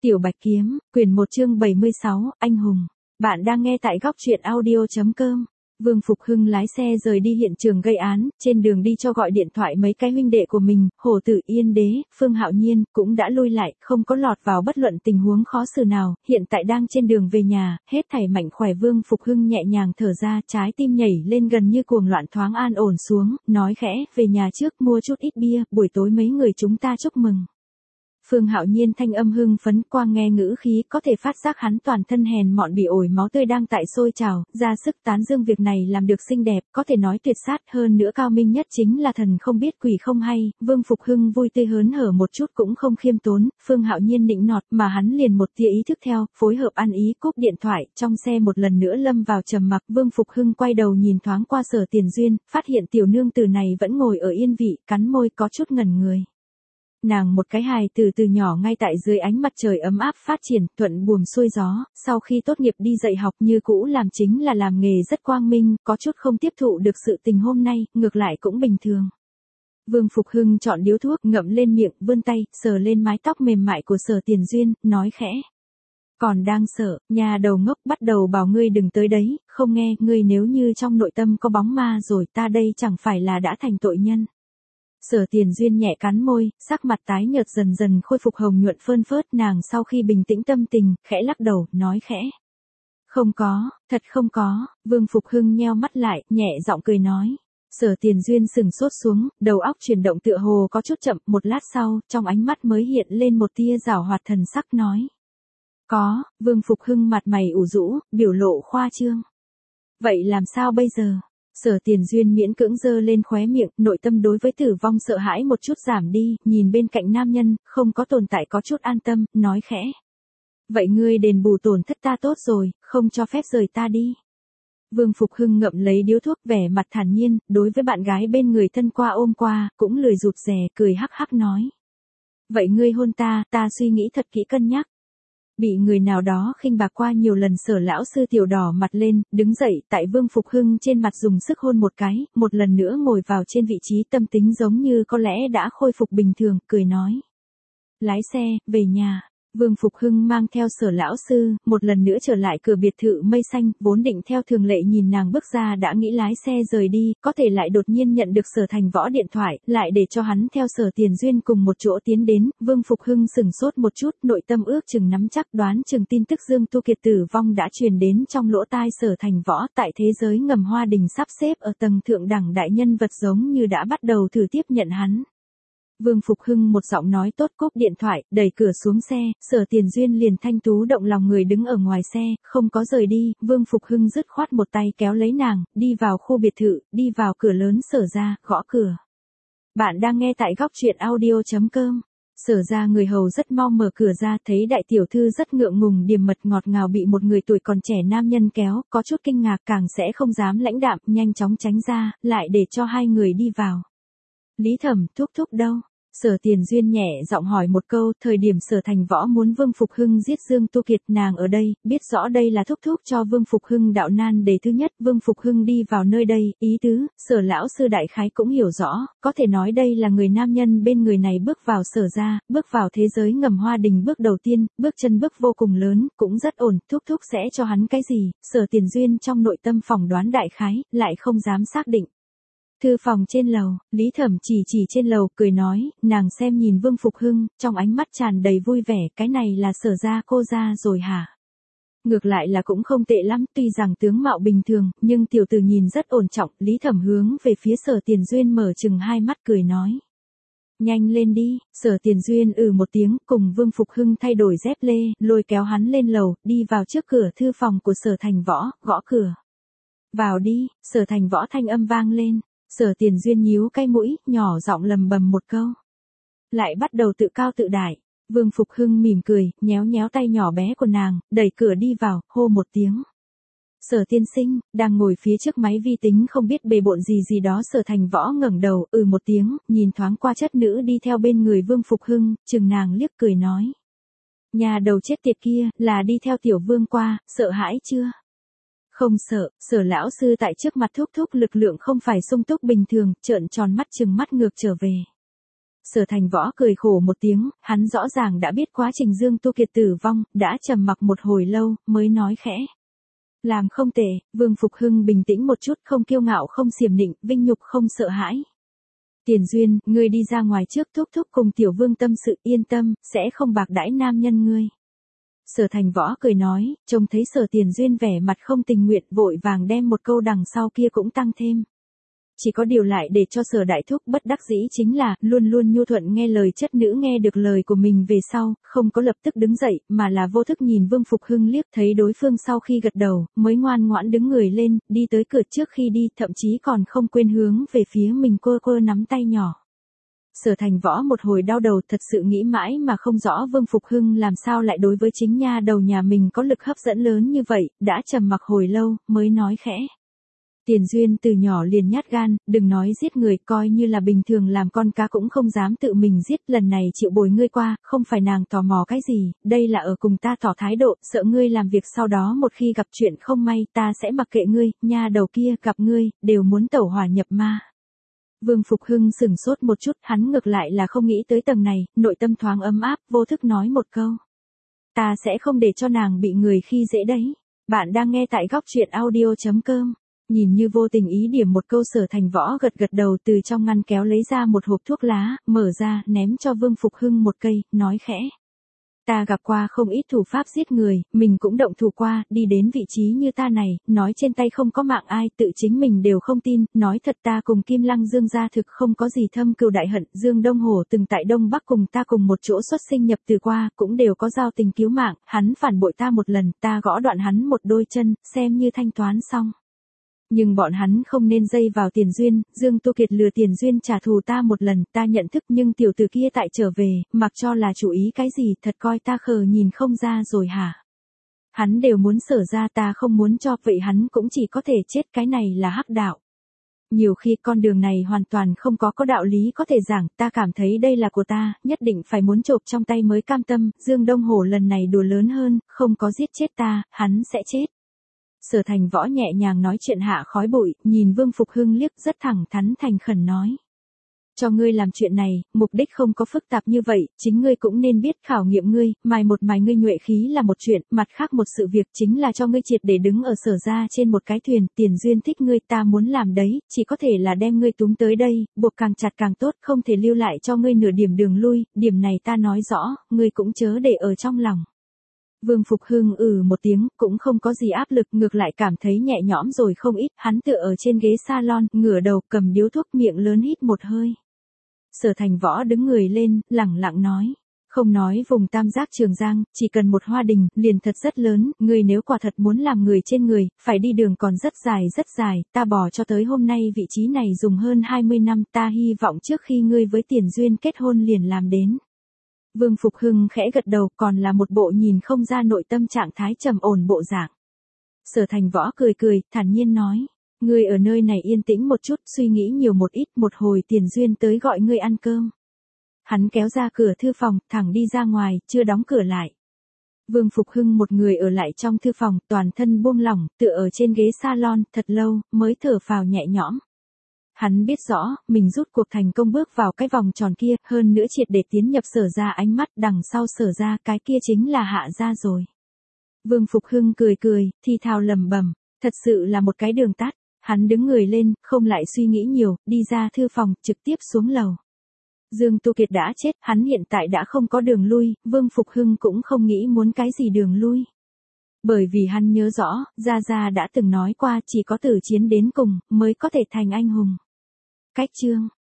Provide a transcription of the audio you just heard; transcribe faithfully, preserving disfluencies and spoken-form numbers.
Tiểu Bạch Kiếm, quyển một chương bảy mươi sáu, Anh Hùng. Bạn đang nghe tại góc truyện audio.com. Vương Phục Hưng lái xe rời đi hiện trường gây án, trên đường đi cho gọi điện thoại mấy cái huynh đệ của mình, Hồ Tử, Yên Đế, Phương Hạo Nhiên, cũng đã lui lại, không có lọt vào bất luận tình huống khó xử nào, hiện tại đang trên đường về nhà, hết thảy mạnh khỏe. Vương Phục Hưng nhẹ nhàng thở ra, trái tim nhảy lên gần như cuồng loạn thoáng an ổn xuống, nói khẽ, về nhà trước, mua chút ít bia, buổi tối mấy người chúng ta chúc mừng. Phương Hạo Nhiên thanh âm hưng phấn, qua nghe ngữ khí có thể phát giác hắn toàn thân hèn mọn bị ổi máu tươi đang tại sôi trào, ra sức tán dương việc này làm được xinh đẹp, có thể nói tuyệt sát, hơn nữa cao minh nhất chính là thần không biết quỷ không hay. Vương Phục Hưng vui tươi hớn hở một chút cũng không khiêm tốn, Phương Hạo Nhiên nịnh nọt mà hắn liền một tia ý thức theo, phối hợp ăn ý cúp điện thoại, trong xe một lần nữa lâm vào trầm mặc. Vương Phục Hưng quay đầu nhìn thoáng qua Sở Tiền Duyên, phát hiện tiểu nương tử này vẫn ngồi ở yên vị, cắn môi có chút ngẩn người. Nàng một cái hài từ từ nhỏ ngay tại dưới ánh mặt trời ấm áp phát triển, thuận buồm xuôi gió, sau khi tốt nghiệp đi dạy học như cũ làm chính là làm nghề rất quang minh, có chút không tiếp thụ được sự tình hôm nay, ngược lại cũng bình thường. Vương Phục Hưng chọn điếu thuốc, ngậm lên miệng, vươn tay, sờ lên mái tóc mềm mại của Sở Tiền Duyên, nói khẽ. Còn đang sợ, nhà đầu ngốc, bắt đầu bảo ngươi đừng tới đấy, không nghe, ngươi nếu như trong nội tâm có bóng ma rồi, ta đây chẳng phải là đã thành tội nhân. Sở Tiền Duyên nhẹ cắn môi, sắc mặt tái nhợt dần dần khôi phục hồng nhuận phơn phớt, nàng sau khi bình tĩnh tâm tình, khẽ lắc đầu, nói khẽ. Không có, thật không có. Vương Phục Hưng nheo mắt lại, nhẹ giọng cười nói. Sở Tiền Duyên sừng sốt xuống, đầu óc chuyển động tựa hồ có chút chậm, một lát sau, trong ánh mắt mới hiện lên một tia giảo hoạt thần sắc nói. Có. Vương Phục Hưng mặt mày ủ rũ, biểu lộ khoa trương. Vậy làm sao bây giờ? Sở Tiền Duyên miễn cưỡng giơ lên khóe miệng, nội tâm đối với tử vong sợ hãi một chút giảm đi, nhìn bên cạnh nam nhân, không có tồn tại có chút an tâm, nói khẽ. Vậy ngươi đền bù tổn thất ta tốt rồi, không cho phép rời ta đi. Vương Phục Hưng ngậm lấy điếu thuốc, vẻ mặt thản nhiên, đối với bạn gái bên người thân qua ôm qua, cũng lười rụt rè, cười hắc hắc nói. Vậy ngươi hôn ta, ta suy nghĩ thật kỹ cân nhắc. Bị người nào đó khinh bạc qua nhiều lần, Sở lão sư tiểu đỏ mặt lên, đứng dậy, tại Vương Phục Hưng trên mặt dùng sức hôn một cái, một lần nữa ngồi vào trên vị trí, tâm tính giống như có lẽ đã khôi phục bình thường, cười nói. Lái xe, về nhà. Vương Phục Hưng mang theo Sở lão sư, một lần nữa trở lại cửa biệt thự mây xanh, vốn định theo thường lệ nhìn nàng bước ra đã nghĩ lái xe rời đi, có thể lại đột nhiên nhận được Sở Thành Võ điện thoại, lại để cho hắn theo Sở Tiền Duyên cùng một chỗ tiến đến. Vương Phục Hưng sừng sốt một chút, nội tâm ước chừng nắm chắc, đoán chừng tin tức Dương Tu Kiệt tử vong đã truyền đến trong lỗ tai Sở Thành Võ, tại thế giới ngầm Hoa Đình sắp xếp ở tầng thượng đẳng đại nhân vật giống như đã bắt đầu thử tiếp nhận hắn. Vương Phục Hưng một giọng nói tốt cúp điện thoại, đẩy cửa xuống xe, Sở Tiền Duyên liền thanh tú động lòng người đứng ở ngoài xe, không có rời đi. Vương Phục Hưng dứt khoát một tay kéo lấy nàng, đi vào khu biệt thự, đi vào cửa lớn Sở ra, gõ cửa. Bạn đang nghe tại góc truyện audio.com. Sở ra người hầu rất mau mở cửa ra, thấy đại tiểu thư rất ngượng ngùng điềm mật ngọt ngào bị một người tuổi còn trẻ nam nhân kéo, có chút kinh ngạc, càng sẽ không dám lãnh đạm, nhanh chóng tránh ra, lại để cho hai người đi vào. Lý Thẩm, thúc thúc đâu? Sở Tiền Duyên nhẹ giọng hỏi một câu, thời điểm Sở Thành Võ muốn Vương Phục Hưng giết Dương Tu Kiệt, nàng ở đây, biết rõ đây là thúc thúc cho Vương Phục Hưng đạo nan đề thứ nhất. Vương Phục Hưng đi vào nơi đây, ý tứ, Sở lão sư đại khái cũng hiểu rõ, có thể nói đây là người nam nhân bên người này bước vào Sở ra, bước vào thế giới ngầm Hoa Đình bước đầu tiên, bước chân bước vô cùng lớn, cũng rất ổn, thúc thúc sẽ cho hắn cái gì? Sở Tiền Duyên trong nội tâm phỏng đoán đại khái, lại không dám xác định. Thư phòng trên lầu, Lý Thẩm chỉ chỉ trên lầu, cười nói, nàng xem nhìn Vương Phục Hưng, trong ánh mắt tràn đầy vui vẻ, cái này là Sở ra cô ra rồi hả? Ngược lại là cũng không tệ lắm, tuy rằng tướng mạo bình thường, nhưng tiểu tử nhìn rất ổn trọng. Lý Thẩm hướng về phía Sở Tiền Duyên mở chừng hai mắt cười nói. Nhanh lên đi. Sở Tiền Duyên ừ một tiếng, cùng Vương Phục Hưng thay đổi dép lê, lôi kéo hắn lên lầu, đi vào trước cửa thư phòng của Sở Thành Võ, gõ cửa. Vào đi. Sở Thành Võ thanh âm vang lên. Sở Tiền Duyên nhíu cái mũi, nhỏ giọng lầm bầm một câu. Lại bắt đầu tự cao tự đại. Vương Phục Hưng mỉm cười, nhéo nhéo tay nhỏ bé của nàng, đẩy cửa đi vào, hô một tiếng. Sở tiên sinh, đang ngồi phía trước máy vi tính không biết bề bộn gì gì đó. Sở Thành Võ ngẩng đầu, ừ một tiếng, nhìn thoáng qua chất nữ đi theo bên người Vương Phục Hưng, chừng nàng liếc cười nói. Nhà đầu chết tiệt kia, là đi theo tiểu vương qua, sợ hãi chưa? Không sợ. Sở lão sư tại trước mặt thúc thúc lực lượng không phải sung túc bình thường, trợn tròn mắt chừng mắt ngược trở về. Sở Thành Võ cười khổ một tiếng, hắn rõ ràng đã biết quá trình Dương Tu Kiệt tử vong, đã trầm mặc một hồi lâu, mới nói khẽ. Làm không tệ, Vương Phục Hưng bình tĩnh một chút, không kiêu ngạo không xiểm nịnh, vinh nhục không sợ hãi. Tiền Duyên, ngươi đi ra ngoài trước, thúc thúc cùng Tiểu Vương tâm sự, yên tâm, sẽ không bạc đãi nam nhân ngươi. Sở Thành Võ cười nói, trông thấy Sở Tiền Duyên vẻ mặt không tình nguyện, vội vàng đem một câu đằng sau kia cũng tăng thêm. Chỉ có điều lại để cho Sở Đại Thúc bất đắc dĩ chính là, luôn luôn nhu thuận nghe lời chất nữ nghe được lời của mình về sau, không có lập tức đứng dậy, mà là vô thức nhìn Vương Phục Hưng liếc, thấy đối phương sau khi gật đầu, mới ngoan ngoãn đứng người lên, đi tới cửa trước khi đi, thậm chí còn không quên hướng về phía mình quơ quơ nắm tay nhỏ. Sở Thành Võ một hồi đau đầu, thật sự nghĩ mãi mà không rõ Vương Phục Hưng làm sao lại đối với chính nha đầu nhà mình có lực hấp dẫn lớn như vậy, đã trầm mặc hồi lâu, mới nói khẽ. Tiền Duyên từ nhỏ liền nhát gan, đừng nói giết người, coi như là bình thường làm con cá cũng không dám tự mình giết, lần này chịu bồi ngươi qua, không phải nàng tò mò cái gì, đây là ở cùng ta tỏ thái độ, sợ ngươi làm việc sau đó một khi gặp chuyện không may, ta sẽ mặc kệ ngươi, nha đầu kia gặp ngươi, đều muốn tẩu hỏa nhập ma. Vương Phục Hưng sửng sốt một chút, hắn ngược lại là không nghĩ tới tầng này, nội tâm thoáng ấm áp, vô thức nói một câu. Ta sẽ không để cho nàng bị người khi dễ đấy. Bạn đang nghe tại góc truyện audio chấm com. Nhìn như vô tình ý điểm một câu, Sở Thành Võ gật gật đầu, từ trong ngăn kéo lấy ra một hộp thuốc lá, mở ra, ném cho Vương Phục Hưng một cây, nói khẽ. Ta gặp qua không ít thủ pháp giết người, mình cũng động thủ qua, đi đến vị trí như ta này, nói trên tay không có mạng ai, tự chính mình đều không tin, nói thật ta cùng Kim Lăng Dương gia thực không có gì thâm cừu đại hận, Dương Đông Hổ từng tại Đông Bắc cùng ta cùng một chỗ xuất sinh nhập từ qua, cũng đều có giao tình cứu mạng, hắn phản bội ta một lần, ta gõ đoạn hắn một đôi chân, xem như thanh toán xong. Nhưng bọn hắn không nên dây vào Tiền Duyên, Dương Tu Kiệt lừa Tiền Duyên trả thù ta một lần, ta nhận thức, nhưng tiểu tử kia tại trở về, mặc cho là chủ ý cái gì, thật coi ta khờ nhìn không ra rồi hả? Hắn đều muốn Sở ra, ta không muốn cho, vậy hắn cũng chỉ có thể chết, cái này là hắc đạo. Nhiều khi con đường này hoàn toàn không có có đạo lý có thể giảng, ta cảm thấy đây là của ta, nhất định phải muốn chộp trong tay mới cam tâm, Dương Đông Hổ lần này đùa lớn hơn, không có giết chết ta, hắn sẽ chết. Sở Thành Võ nhẹ nhàng nói chuyện hạ khói bụi, nhìn Vương Phục Hưng liếc, rất thẳng thắn thành khẩn nói. Cho ngươi làm chuyện này, mục đích không có phức tạp như vậy, chính ngươi cũng nên biết khảo nghiệm ngươi, mài một mài ngươi nhuệ khí là một chuyện, mặt khác một sự việc chính là cho ngươi triệt để đứng ở Sở ra trên một cái thuyền, Tiền Duyên thích ngươi, ta muốn làm đấy, chỉ có thể là đem ngươi túm tới đây, buộc càng chặt càng tốt, không thể lưu lại cho ngươi nửa điểm đường lui, điểm này ta nói rõ, ngươi cũng chớ để ở trong lòng. Vương Phục Hưng ừ một tiếng, cũng không có gì áp lực, ngược lại cảm thấy nhẹ nhõm rồi không ít, hắn tựa ở trên ghế salon, ngửa đầu, cầm điếu thuốc, miệng lớn hít một hơi. Sở Thành Võ đứng người lên, lẳng lặng nói. Không nói vùng tam giác Trường Giang, chỉ cần một hoa đình, liền thật rất lớn, người nếu quả thật muốn làm người trên người, phải đi đường còn rất dài rất dài, ta bỏ cho tới hôm nay vị trí này dùng hơn hai mươi năm, ta hy vọng trước khi ngươi với Tiền Duyên kết hôn liền làm đến. Vương Phục Hưng khẽ gật đầu, còn là một bộ nhìn không ra nội tâm trạng thái trầm ổn bộ dạng. Sở Thành Võ cười cười, thản nhiên nói, ngươi ở nơi này yên tĩnh một chút, suy nghĩ nhiều một ít, một hồi Tiền Duyên tới gọi ngươi ăn cơm. Hắn kéo ra cửa thư phòng, thẳng đi ra ngoài, chưa đóng cửa lại. Vương Phục Hưng một người ở lại trong thư phòng, toàn thân buông lỏng, tựa ở trên ghế salon, thật lâu, mới thở phào nhẹ nhõm. Hắn biết rõ, mình rút cuộc thành công bước vào cái vòng tròn kia, hơn nữa triệt để tiến nhập Sở ra, ánh mắt đằng sau Sở ra, cái kia chính là Hạ ra rồi. Vương Phục Hưng cười cười, thi thào lẩm bẩm, thật sự là một cái đường tắt. Hắn đứng người lên, không lại suy nghĩ nhiều, đi ra thư phòng, trực tiếp xuống lầu. Dương Tu Kiệt đã chết, hắn hiện tại đã không có đường lui, Vương Phục Hưng cũng không nghĩ muốn cái gì đường lui. Bởi vì hắn nhớ rõ, Gia Gia đã từng nói qua, chỉ có tử chiến đến cùng, mới có thể thành anh hùng. Cách chương